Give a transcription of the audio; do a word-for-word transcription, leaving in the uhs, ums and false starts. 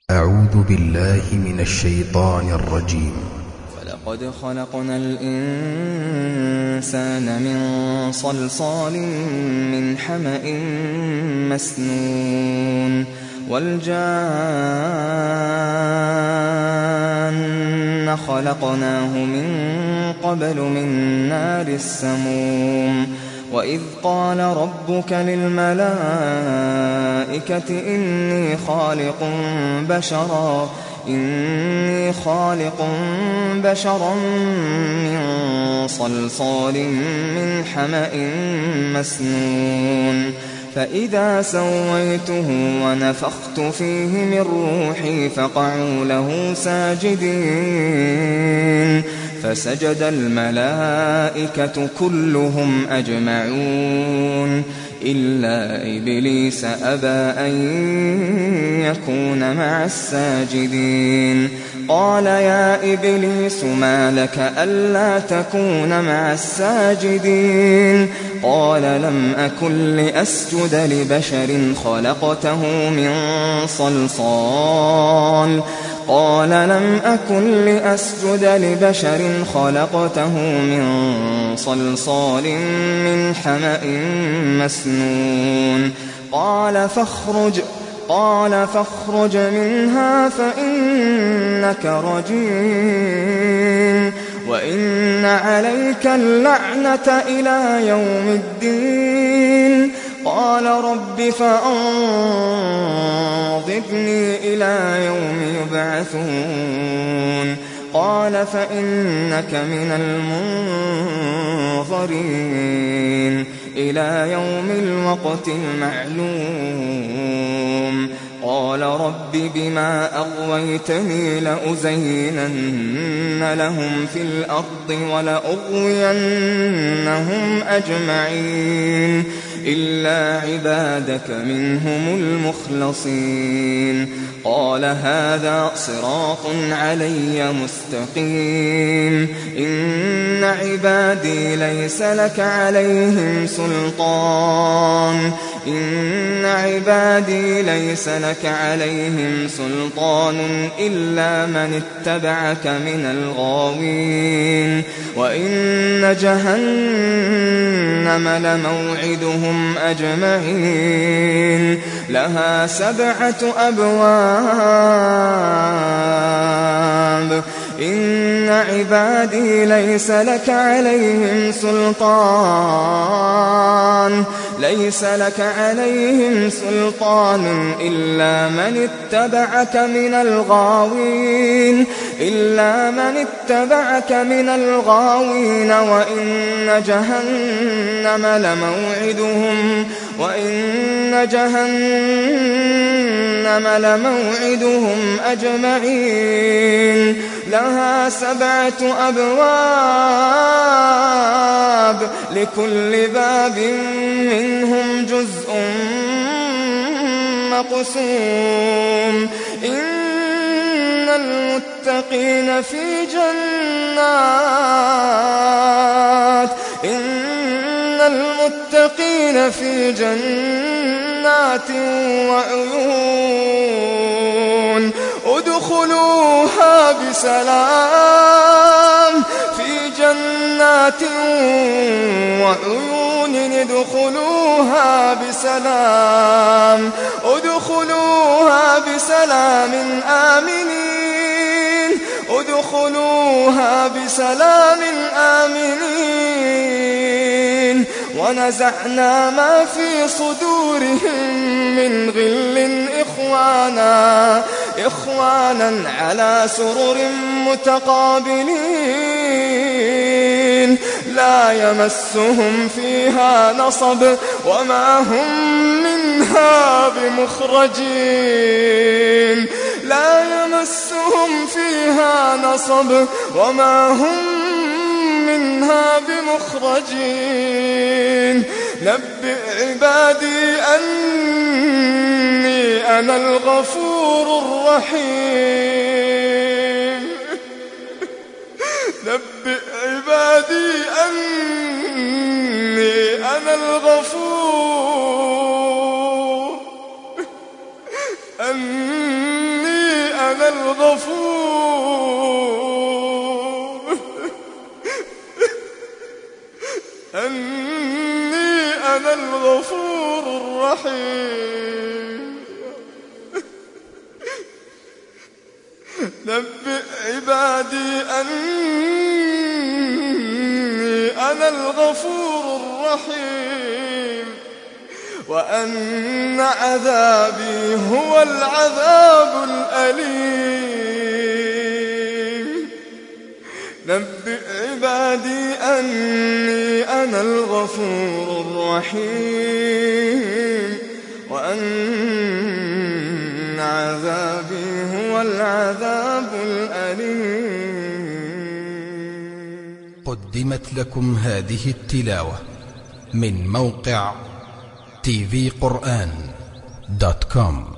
أعوذ بالله من الشيطان الرجيم. ولقد خلقنا الإنسان من صلصال من حمأ مسنون والجان خلقناه من قبل من نار السموم وإذ قال ربك للملائكة إني خالق بشرا إني خالق بشرا من صلصال من حمأ مسنون فإذا سويته ونفخت فيه من روحي فقعوا له ساجدين فسجد الملائكة كلهم أجمعون إلا إبليس أبى أن يكون مع الساجدين قال يا إبليس ما لك ألا تكون مع الساجدين قال لم أكن لأسجد لبشر خلقته من صلصال قال لم أكن لأسجد لبشر خلقته من صلصال من حمأ مسنون قال فاخرج قال فاخرج منها فإنك رجيم وإن عليك اللعنة إلى يوم الدين قال رب فأنظرني إلى يوم يبعثون قال فإنك من المنظرين إلى يوم الوقت المعلوم قال رب بما أغويتني لأزينن لهم في الأرض ولأغوينهم أجمعين إلا عبادك منهم المخلصين قال هذا صراط علي مستقيم إن عبادي ليس لك عليهم سلطان إن عبادي ليس لك عليهم سلطان إلا من اتبعك من الغاوين وإن جهنم لموعدهم أجمعين لها سبعة أبواب إن عبادي ليس لك عليهم سلطان ليس لك عليهم سلطان إلا من اتبعك من الغاوين إلا من اتبعك من الغاوين وإن جهنم لموعدهم وإن جهنم لموعدهم أجمعين لها سبعة أبواب لكل باب منهم جزء مقسوم إن المتقين في جنات إن المتقين في جنات وعيون ادخلوها بسلام في جنات وعيون ادخلوها بسلام ادخلوها بسلام آمنين ادخلوها بسلام آمنين ونزعنا ما في صدورهم من غل إخوانا إخوانا على سرر متقابلين لا يمسهم فيها نصب وما هم منها بمخرجين لا يمسهم فيها نصب وما هم منها بمخرجين نبئ عبادي أني أنا الغفور الرحيم نبئ عبادي أني أنا الغفور أني أنا الغفور أني أنا الغفور الرحيم نبئ عبادي أني أنا الغفور الرحيم وأن عذابي هو العذاب الأليم نبئ عبادي أني أنا الغفور الرحيم وأن عذابي هو العذاب الأليم. قدمت لكم هذه التلاوة من موقع تي في قرآن دوت كوم.